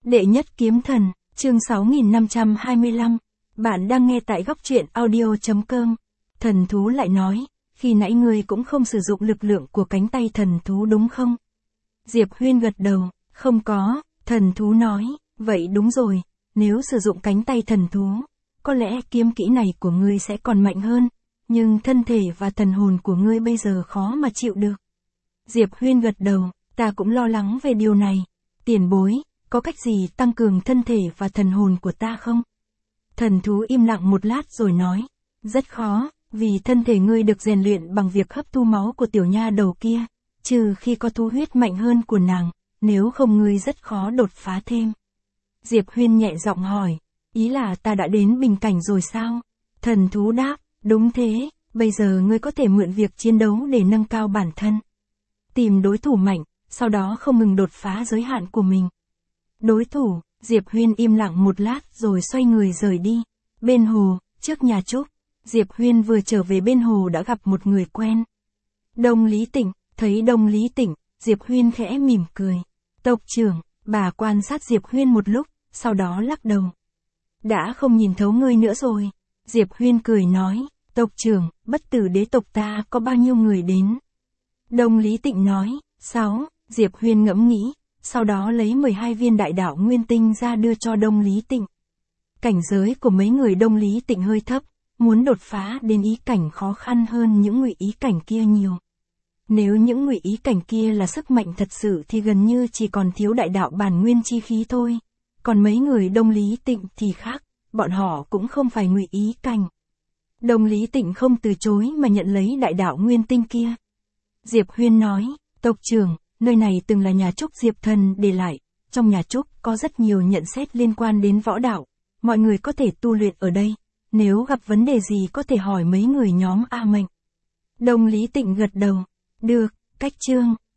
Đệ nhất kiếm thần, chương 6525. Bạn đang nghe tại góc truyện audio.com. Thần thú lại nói, khi nãy ngươi cũng không sử dụng lực lượng của cánh tay thần thú đúng không? Diệp Huyên gật đầu, không có, thần thú nói, vậy đúng rồi, nếu sử dụng cánh tay thần thú, có lẽ kiếm kỹ này của ngươi sẽ còn mạnh hơn, nhưng thân thể và thần hồn của ngươi bây giờ khó mà chịu được. Diệp Huyên gật đầu, ta cũng lo lắng về điều này, tiền bối. Có cách gì tăng cường thân thể và thần hồn của ta không? Thần thú im lặng một lát rồi nói, rất khó, vì thân thể ngươi được rèn luyện bằng việc hấp thu máu của tiểu nha đầu kia, trừ khi có thu huyết mạnh hơn của nàng, nếu không ngươi rất khó đột phá thêm. Diệp Huyên nhẹ giọng hỏi, ý là ta đã đến bình cảnh rồi sao? Thần thú đáp, đúng thế, bây giờ ngươi có thể mượn việc chiến đấu để nâng cao bản thân. Tìm đối thủ mạnh, sau đó không ngừng đột phá giới hạn của mình. Đối thủ, Diệp Huyên im lặng một lát rồi xoay người rời đi. Bên hồ, trước nhà Trúc, Diệp Huyên vừa trở về bên hồ đã gặp một người quen. Đông Lý Tịnh, thấy Đông Lý Tịnh, Diệp Huyên khẽ mỉm cười. Tộc trưởng, bà quan sát Diệp Huyên một lúc, sau đó lắc đầu. Đã không nhìn thấu ngươi nữa rồi. Diệp Huyên cười nói, tộc trưởng, bất tử đế tộc ta có bao nhiêu người đến? Đông Lý Tịnh nói, 6, Diệp Huyên ngẫm nghĩ. Sau đó lấy 12 viên đại đạo nguyên tinh ra đưa cho Đông Lý Tịnh. Cảnh giới của mấy người Đông Lý Tịnh hơi thấp, muốn đột phá đến ý cảnh khó khăn hơn những ngụy ý cảnh kia nhiều. Nếu những ngụy ý cảnh kia là sức mạnh thật sự thì gần như chỉ còn thiếu đại đạo bản nguyên chi khí thôi. Còn mấy người Đông Lý Tịnh thì khác, bọn họ cũng không phải ngụy ý cảnh. Đông Lý Tịnh không từ chối mà nhận lấy đại đạo nguyên tinh kia. Diệp Huyên nói, tộc trưởng, nơi này từng là nhà Trúc Diệp Thần để lại, trong nhà Trúc có rất nhiều nhận xét liên quan đến võ đạo, mọi người có thể tu luyện ở đây, nếu gặp vấn đề gì có thể hỏi mấy người nhóm A Mệnh. Đông Lý Tịnh gật đầu, được, cách chương,